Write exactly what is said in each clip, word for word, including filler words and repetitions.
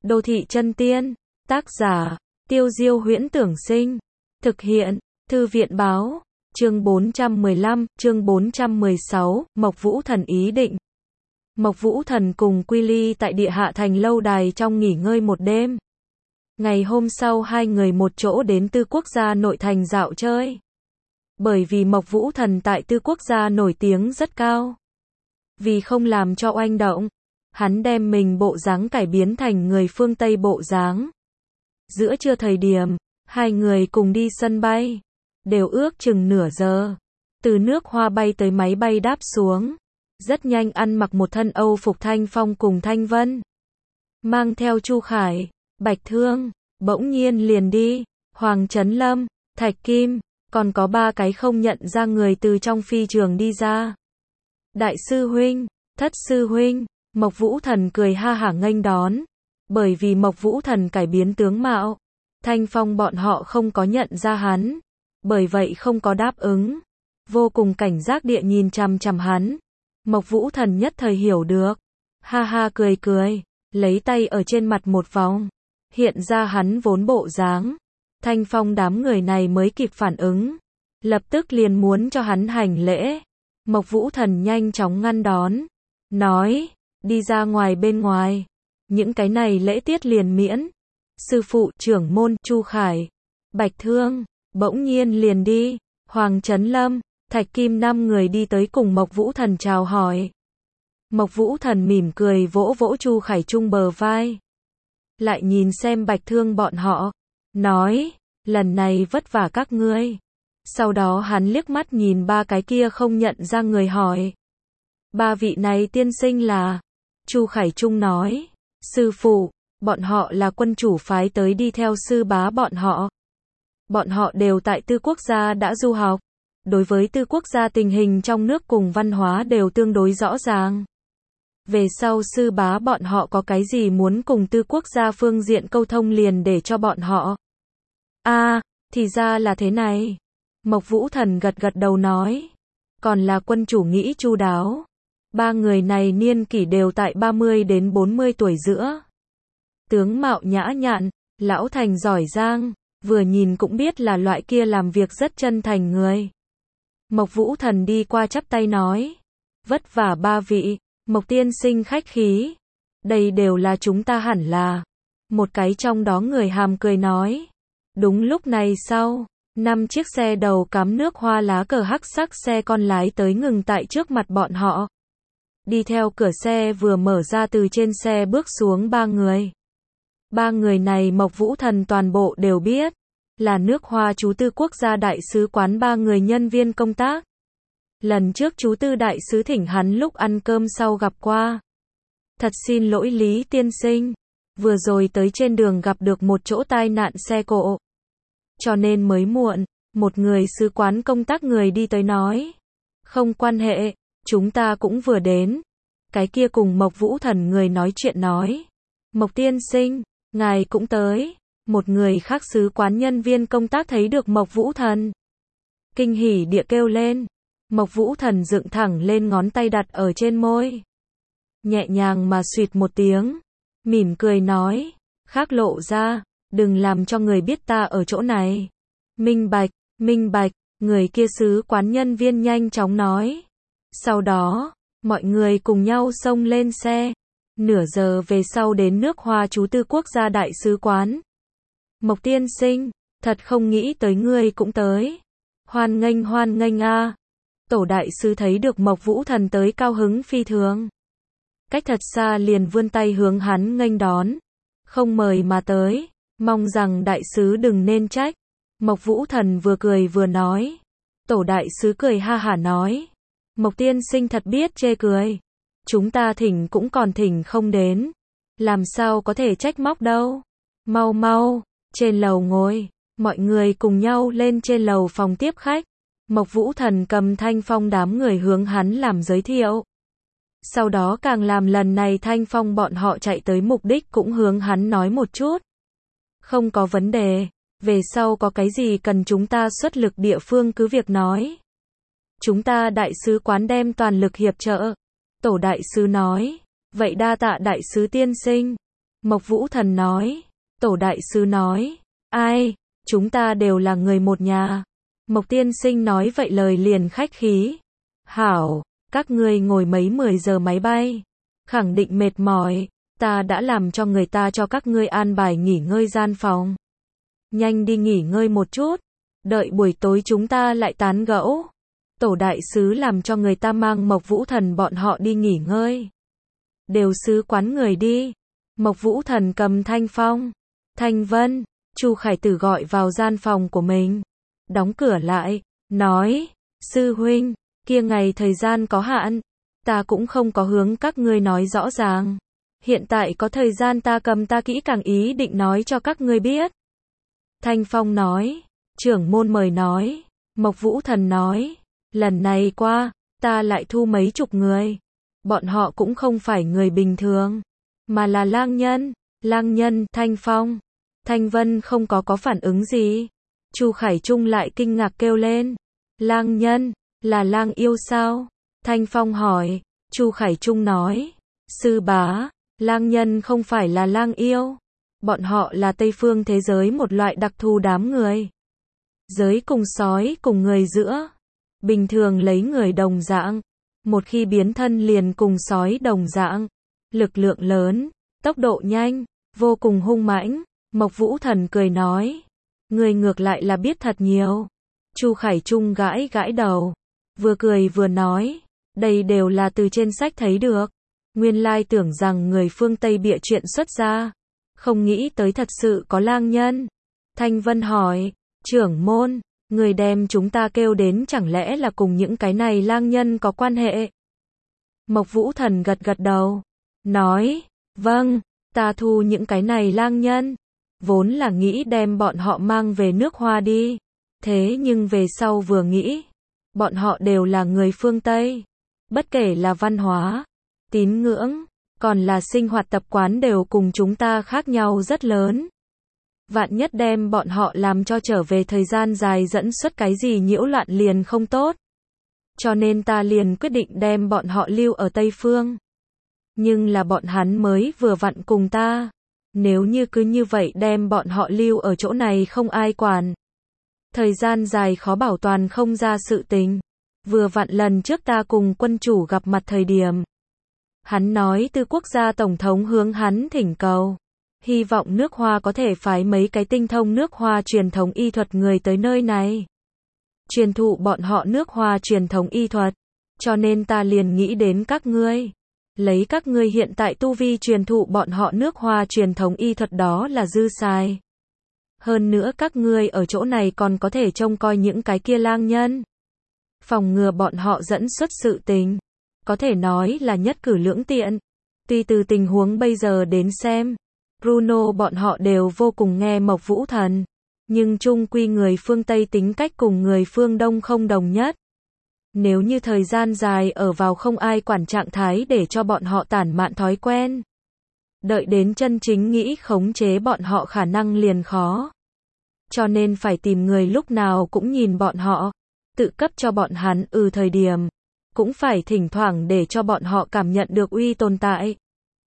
Đô thị chân tiên, tác giả, Tiêu Diêu Huyễn Tưởng Sinh, thực hiện, Thư viện Báo, chương bốn trăm mười lăm, chương bốn trăm mười sáu, Mộc Vũ Thần ý định. Mộc Vũ Thần cùng Quy Ly tại Địa Hạ Thành lâu đài trong nghỉ ngơi một đêm. Ngày hôm sau hai người một chỗ đến Tư Quốc gia nội thành dạo chơi. Bởi vì Mộc Vũ Thần tại Tư Quốc gia nổi tiếng rất cao. Vì không làm cho oanh động, hắn đem mình bộ dáng cải biến thành người phương Tây bộ dáng. Giữa trưa thời điểm, hai người cùng đi sân bay, đều ước chừng nửa giờ. Từ nước Hoa bay tới máy bay đáp xuống. Rất nhanh ăn mặc một thân Âu phục Thanh Phong cùng Thanh Vân. Mang theo Chu Khải, Bạch Thương, bỗng nhiên liền đi, Hoàng Chấn Lâm, Thạch Kim, còn có ba cái không nhận ra người từ trong phi trường đi ra. Đại sư huynh, Thất sư huynh, Mộc Vũ Thần cười ha hả nghênh đón. Bởi vì Mộc Vũ Thần cải biến tướng mạo, Thanh Phong bọn họ không có nhận ra hắn, bởi vậy không có đáp ứng. Vô cùng cảnh giác địa nhìn chằm chằm hắn. Mộc Vũ Thần nhất thời hiểu được, ha ha cười cười, lấy tay ở trên mặt một vòng, hiện ra hắn vốn bộ dáng. Thanh Phong đám người này mới kịp phản ứng, lập tức liền muốn cho hắn hành lễ. Mộc Vũ Thần nhanh chóng ngăn đón, nói, đi ra ngoài bên ngoài, những cái này lễ tiết liền miễn. Sư phụ trưởng môn Chu Khải, Bạch Thương, bỗng nhiên liền đi, Hoàng Chấn Lâm, Thạch Kim năm người đi tới cùng Mộc Vũ Thần chào hỏi. Mộc Vũ Thần mỉm cười vỗ vỗ Chu Khải Trung bờ vai. Lại nhìn xem Bạch Thương bọn họ, nói, lần này vất vả các ngươi. Sau đó hắn liếc mắt nhìn ba cái kia không nhận ra người hỏi. Ba vị này tiên sinh là? Chu Khải Trung nói, sư phụ, bọn họ là quân chủ phái tới đi theo sư bá bọn họ. Bọn họ đều tại Tư Quốc gia đã du học. Đối với Tư Quốc gia tình hình trong nước cùng văn hóa đều tương đối rõ ràng. Về sau sư bá bọn họ có cái gì muốn cùng Tư Quốc gia phương diện câu thông liền để cho bọn họ. A, à, thì ra là thế này. Mộc Vũ Thần gật gật đầu nói. Còn là quân chủ nghĩ chu đáo. Ba người này niên kỷ đều tại ba mươi đến bốn mươi tuổi giữa. Tướng mạo nhã nhặn, lão thành giỏi giang, vừa nhìn cũng biết là loại kia làm việc rất chân thành người. Mộc Vũ Thần đi qua chắp tay nói, vất vả ba vị, Mộc tiên sinh khách khí, đây đều là chúng ta hẳn là. Một cái trong đó người hàm cười nói, đúng lúc này sau, năm chiếc xe đầu cắm nước hoa lá cờ hắc sắc xe con lái tới ngừng tại trước mặt bọn họ. Đi theo cửa xe vừa mở ra từ trên xe bước xuống ba người. Ba người này Mộc Vũ Thần toàn bộ đều biết. Là nước Hoa chú Tư Quốc gia đại sứ quán ba người nhân viên công tác. Lần trước chú Tư đại sứ thỉnh hắn lúc ăn cơm sau gặp qua. Thật xin lỗi Lý tiên sinh, vừa rồi tới trên đường gặp được một chỗ tai nạn xe cộ. Cho nên mới muộn, một người sứ quán công tác người đi tới nói. Không quan hệ, chúng ta cũng vừa đến. Cái kia cùng Mộc Vũ Thần người nói chuyện nói. Mộc tiên sinh, ngài cũng tới. Một người khác sứ quán nhân viên công tác thấy được Mộc Vũ Thần. Kinh hỉ địa kêu lên. Mộc Vũ Thần dựng thẳng lên ngón tay đặt ở trên môi. Nhẹ nhàng mà xuyệt một tiếng. Mỉm cười nói. Khác lộ ra, đừng làm cho người biết ta ở chỗ này. Minh bạch, minh bạch, người kia sứ quán nhân viên nhanh chóng nói. Sau đó, mọi người cùng nhau xông lên xe. Nửa giờ về sau đến nước Hoa chú Tư Quốc gia đại sứ quán. Mộc tiên sinh, thật không nghĩ tới ngươi cũng tới. Hoan nghênh hoan nghênh a. Tổ đại sứ thấy được Mộc Vũ Thần tới cao hứng phi thường. Cách thật xa liền vươn tay hướng hắn nghênh đón. Không mời mà tới, mong rằng đại sứ đừng nên trách. Mộc Vũ Thần vừa cười vừa nói. Tổ đại sứ cười ha hả nói. Mộc tiên sinh thật biết chê cười. Chúng ta thỉnh cũng còn thỉnh không đến. Làm sao có thể trách móc đâu. Mau mau. Trên lầu ngồi, mọi người cùng nhau lên trên lầu phòng tiếp khách. Mộc Vũ Thần cầm Thanh Phong đám người hướng hắn làm giới thiệu. Sau đó càng làm lần này Thanh Phong bọn họ chạy tới mục đích cũng hướng hắn nói một chút. Không có vấn đề, về sau có cái gì cần chúng ta xuất lực địa phương cứ việc nói. Chúng ta đại sứ quán đem toàn lực hiệp trợ. Tổ đại sứ nói, vậy đa tạ đại sứ tiên sinh. Mộc Vũ Thần nói. Tổ đại sứ nói. Ai, chúng ta đều là người một nhà. Mộc tiên sinh nói vậy lời liền khách khí. Hảo, các ngươi ngồi mấy mười giờ máy bay. Khẳng định mệt mỏi, ta đã làm cho người ta cho các ngươi an bài nghỉ ngơi gian phòng. Nhanh đi nghỉ ngơi một chút, đợi buổi tối chúng ta lại tán gẫu. Tổ đại sứ làm cho người ta mang Mộc Vũ Thần bọn họ đi nghỉ ngơi. Đều sứ quán người đi. Mộc Vũ Thần cầm Thanh Phong, Thanh Vân, Chu Khải Tử gọi vào gian phòng của mình. Đóng cửa lại, nói, sư huynh, kia ngày thời gian có hạn, ta cũng không có hướng các ngươi nói rõ ràng. Hiện tại có thời gian ta cầm ta kỹ càng ý định nói cho các ngươi biết. Thanh Phong nói, trưởng môn mời nói. Mộc Vũ Thần nói, lần này qua, ta lại thu mấy chục người. Bọn họ cũng không phải người bình thường, mà là lang nhân. Lang nhân, Thanh Phong, Thanh Vân không có có phản ứng gì. Chu Khải Trung lại kinh ngạc kêu lên. Lang nhân, là lang yêu sao? Thanh Phong hỏi. Chu Khải Trung nói. Sư bá, lang nhân không phải là lang yêu. Bọn họ là Tây phương thế giới một loại đặc thù đám người. Giới cùng sói cùng người giữa. Bình thường lấy người đồng dạng. Một khi biến thân liền cùng sói đồng dạng. Lực lượng lớn, tốc độ nhanh, vô cùng hung mãnh. Mộc Vũ Thần cười nói. Người ngược lại là biết thật nhiều. Chu Khải Trung gãi gãi đầu. Vừa cười vừa nói. Đây đều là từ trên sách thấy được. Nguyên lai tưởng rằng người phương Tây bịa chuyện xuất ra. Không nghĩ tới thật sự có lang nhân. Thanh Vân hỏi. Trưởng môn, người đem chúng ta kêu đến chẳng lẽ là cùng những cái này lang nhân có quan hệ? Mộc Vũ Thần gật gật đầu. Nói. Vâng, ta thu những cái này lang nhân. Vốn là nghĩ đem bọn họ mang về nước Hoa đi. Thế nhưng về sau vừa nghĩ. Bọn họ đều là người phương Tây. Bất kể là văn hóa, tín ngưỡng, còn là sinh hoạt tập quán đều cùng chúng ta khác nhau rất lớn. Vạn nhất đem bọn họ làm cho trở về thời gian dài dẫn xuất cái gì nhiễu loạn liền không tốt. Cho nên ta liền quyết định đem bọn họ lưu ở Tây Phương. Nhưng là bọn hắn mới vừa vặn cùng ta. Nếu như cứ như vậy đem bọn họ lưu ở chỗ này không ai quản. Thời gian dài khó bảo toàn không ra sự tình. Vừa vặn lần trước ta cùng quân chủ gặp mặt thời điểm. Hắn nói từ quốc gia tổng thống hướng hắn thỉnh cầu. Hy vọng nước Hoa có thể phái mấy cái tinh thông nước Hoa truyền thống y thuật người tới nơi này. Truyền thụ bọn họ nước Hoa truyền thống y thuật. Cho nên ta liền nghĩ đến các ngươi. Lấy các ngươi hiện tại tu vi truyền thụ bọn họ nước Hoa truyền thống y thuật đó là dư xài. Hơn nữa các ngươi ở chỗ này còn có thể trông coi những cái kia lang nhân. Phòng ngừa bọn họ dẫn xuất sự tình. Có thể nói là nhất cử lưỡng tiện. Tuy từ tình huống bây giờ đến xem, Bruno bọn họ đều vô cùng nghe Mộc Vũ Thần. Nhưng chung quy người phương Tây tính cách cùng người phương Đông không đồng nhất. Nếu như thời gian dài ở vào không ai quản trạng thái để cho bọn họ tản mạn thói quen. Đợi đến chân chính nghĩ khống chế bọn họ khả năng liền khó. Cho nên phải tìm người lúc nào cũng nhìn bọn họ. Tự cấp cho bọn hắn ừ thời điểm. Cũng phải thỉnh thoảng để cho bọn họ cảm nhận được uy tồn tại.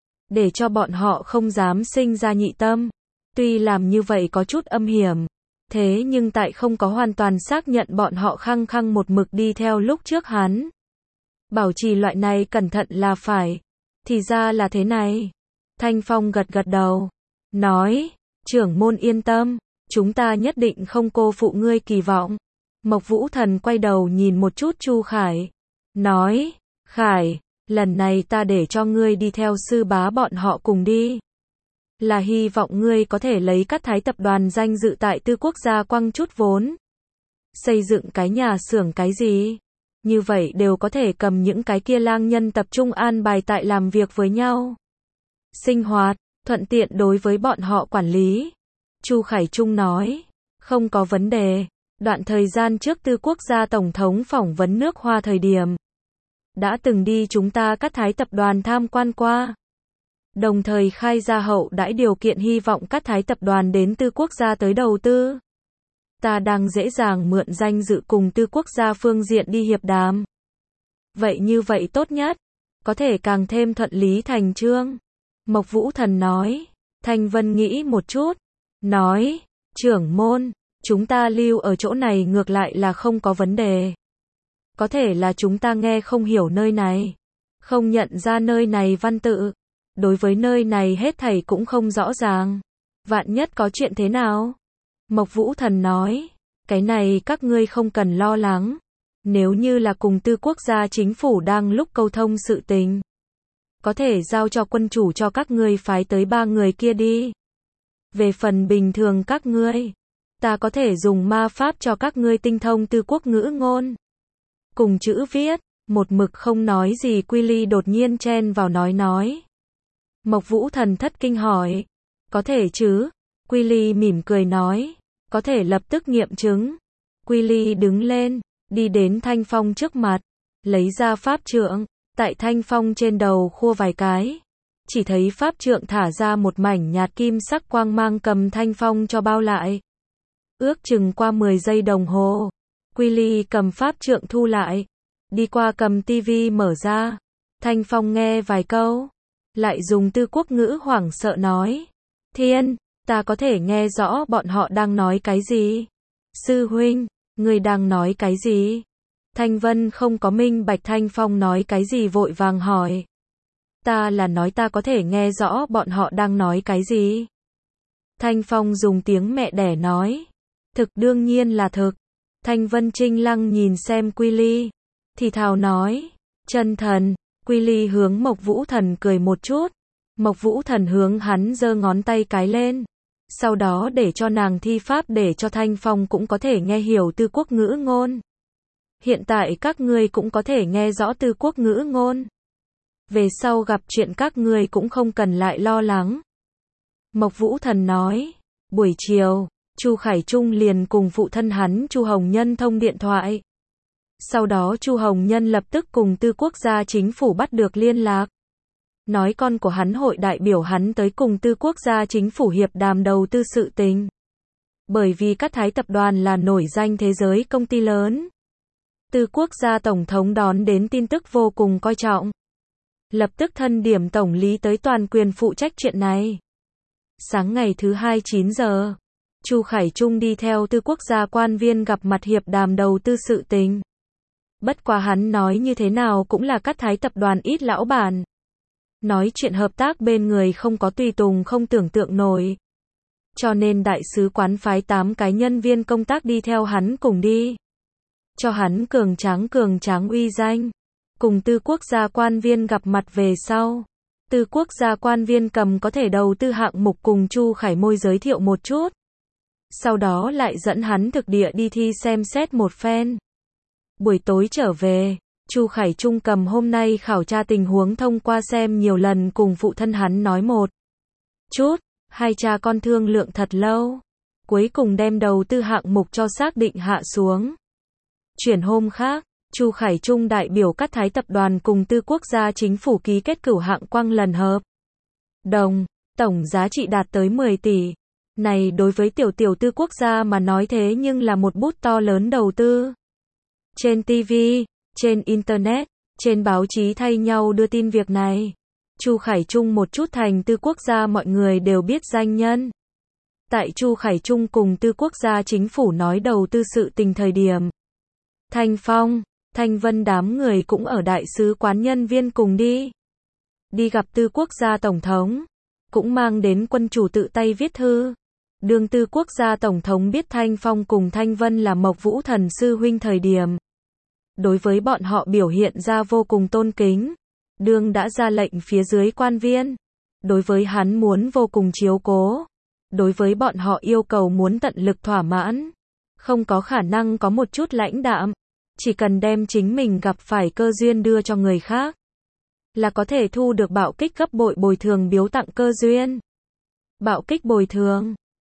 Để cho bọn họ không dám sinh ra nhị tâm. Tuy làm như vậy có chút âm hiểm. Thế nhưng tại không có hoàn toàn xác nhận bọn họ khăng khăng một mực đi theo lúc trước hắn. Bảo trì loại này cẩn thận là phải. Thì ra là thế này. Thanh Phong gật gật đầu. Nói. Trưởng môn yên tâm. Chúng ta nhất định không cô phụ ngươi kỳ vọng. Mộc Vũ Thần quay đầu nhìn một chút Chu Khải. Nói. Khải. Lần này ta để cho ngươi đi theo sư bá bọn họ cùng đi. Là hy vọng ngươi có thể lấy các thái tập đoàn danh dự tại tư quốc gia quăng chút vốn. Xây dựng cái nhà xưởng cái gì. Như vậy đều có thể cầm những cái kia lang nhân tập trung an bài tại làm việc với nhau. Sinh hoạt, thuận tiện đối với bọn họ quản lý. Chu Khải Trung nói. Không có vấn đề. Đoạn thời gian trước tư quốc gia tổng thống phỏng vấn nước Hoa thời điểm. Đã từng đi chúng ta các thái tập đoàn tham quan qua. Đồng thời khai ra hậu đãi điều kiện hy vọng các thái tập đoàn đến tư quốc gia tới đầu tư. Ta đang dễ dàng mượn danh dự cùng tư quốc gia phương diện đi hiệp đàm. Vậy như vậy tốt nhất. Có thể càng thêm thuận lý thành chương. Mộc Vũ Thần nói. Thanh Vân nghĩ một chút, nói, trưởng môn, chúng ta lưu ở chỗ này ngược lại là không có vấn đề. Có thể là chúng ta nghe không hiểu nơi này, không nhận ra nơi này văn tự, đối với nơi này hết thảy cũng không rõ ràng. Vạn nhất có chuyện thế nào? Mộc Vũ Thần nói, cái này các ngươi không cần lo lắng. Nếu như là cùng tư quốc gia chính phủ đang lúc câu thông sự tình, có thể giao cho quân chủ cho các ngươi phái tới ba người kia đi. Về phần bình thường các ngươi, ta có thể dùng ma pháp cho các ngươi tinh thông tư quốc ngữ ngôn. Cùng chữ viết, một mực không nói gì Quy Ly đột nhiên chen vào nói nói. Mộc Vũ Thần thất kinh hỏi, có thể chứ? Quy Ly mỉm cười nói, có thể lập tức nghiệm chứng. Quy Ly đứng lên, đi đến Thanh Phong trước mặt, lấy ra pháp trượng, tại Thanh Phong trên đầu khua vài cái. Chỉ thấy pháp trượng thả ra một mảnh nhạt kim sắc quang mang cầm Thanh Phong cho bao lại. Ước chừng qua mười giây đồng hồ, Quy Ly cầm pháp trượng thu lại, đi qua cầm tivi mở ra. Thanh Phong nghe vài câu, lại dùng tư quốc ngữ hoảng sợ nói, Thiên, ta có thể nghe rõ bọn họ đang nói cái gì. Sư huynh, người đang nói cái gì? Thanh Vân không có minh bạch Thanh Phong nói cái gì vội vàng hỏi. Ta là nói ta có thể nghe rõ bọn họ đang nói cái gì. Thanh Phong dùng tiếng mẹ đẻ nói. Thực đương nhiên là thực. Thanh Vân trinh lăng nhìn xem Quy Ly, thì thào nói, chân thần. Quy Ly hướng Mộc Vũ Thần cười một chút. Mộc Vũ Thần hướng hắn giơ ngón tay cái lên. Sau đó để cho nàng thi pháp để cho Thanh Phong cũng có thể nghe hiểu tư quốc ngữ ngôn. Hiện tại các ngươi cũng có thể nghe rõ tư quốc ngữ ngôn. Về sau gặp chuyện các ngươi cũng không cần lại lo lắng. Mộc Vũ Thần nói, buổi chiều, Chu Khải Trung liền cùng phụ thân hắn Chu Hồng Nhân thông điện thoại. Sau đó Chu Hồng Nhân lập tức cùng tư quốc gia chính phủ bắt được liên lạc. Nói con của hắn hội đại biểu hắn tới cùng tư quốc gia chính phủ hiệp đàm đầu tư sự tình. Bởi vì các thái tập đoàn là nổi danh thế giới công ty lớn. Tư quốc gia tổng thống đón đến tin tức vô cùng coi trọng. Lập tức thân điểm tổng lý tới toàn quyền phụ trách chuyện này. Sáng ngày thứ hai chín giờ, Chu Khải Trung đi theo tư quốc gia quan viên gặp mặt hiệp đàm đầu tư sự tình. Bất quá hắn nói như thế nào cũng là các thái tập đoàn ít lão bản. Nói chuyện hợp tác bên người không có tùy tùng không tưởng tượng nổi. Cho nên đại sứ quán phái tám cái nhân viên công tác đi theo hắn cùng đi. Cho hắn cường tráng cường tráng uy danh. Cùng tư quốc gia quan viên gặp mặt về sau. Tư quốc gia quan viên cầm có thể đầu tư hạng mục cùng Chu Khải Môi giới thiệu một chút. Sau đó lại dẫn hắn thực địa đi thi xem xét một phen. Buổi tối trở về, Chu Khải Trung cầm hôm nay khảo tra tình huống thông qua xem nhiều lần cùng phụ thân hắn nói một chút. Hai cha con thương lượng thật lâu. Cuối cùng đem đầu tư hạng mục cho xác định hạ xuống. Chuyển hôm khác, Chu Khải Trung đại biểu các thái tập đoàn cùng tư quốc gia chính phủ ký kết cửu hạng quang lần hợp đồng, tổng giá trị đạt tới mười tỷ. Này đối với tiểu tiểu tư quốc gia mà nói thế nhưng là một bút to lớn đầu tư. Trên ti vi, trên Internet, trên báo chí thay nhau đưa tin việc này. Chu Khải Trung một chút thành tư quốc gia mọi người đều biết danh nhân. Tại Chu Khải Trung cùng tư quốc gia chính phủ nói đầu tư sự tình thời điểm. Thanh Phong, Thanh Vân đám người cũng ở đại sứ quán nhân viên cùng đi. Đi gặp tư quốc gia tổng thống. Cũng mang đến quân chủ tự tay viết thư. Đường tư quốc gia tổng thống biết Thanh Phong cùng Thanh Vân là Mộc Vũ Thần sư huynh thời điểm. Đối với bọn họ biểu hiện ra vô cùng tôn kính. Đường đã ra lệnh phía dưới quan viên. Đối với hắn muốn vô cùng chiếu cố. Đối với bọn họ yêu cầu muốn tận lực thỏa mãn. Không có khả năng có một chút lãnh đạm. Chỉ cần đem chính mình gặp phải cơ duyên đưa cho người khác. Là có thể thu được bạo kích gấp bội bồi thường biếu tặng cơ duyên. Bạo kích bồi thường.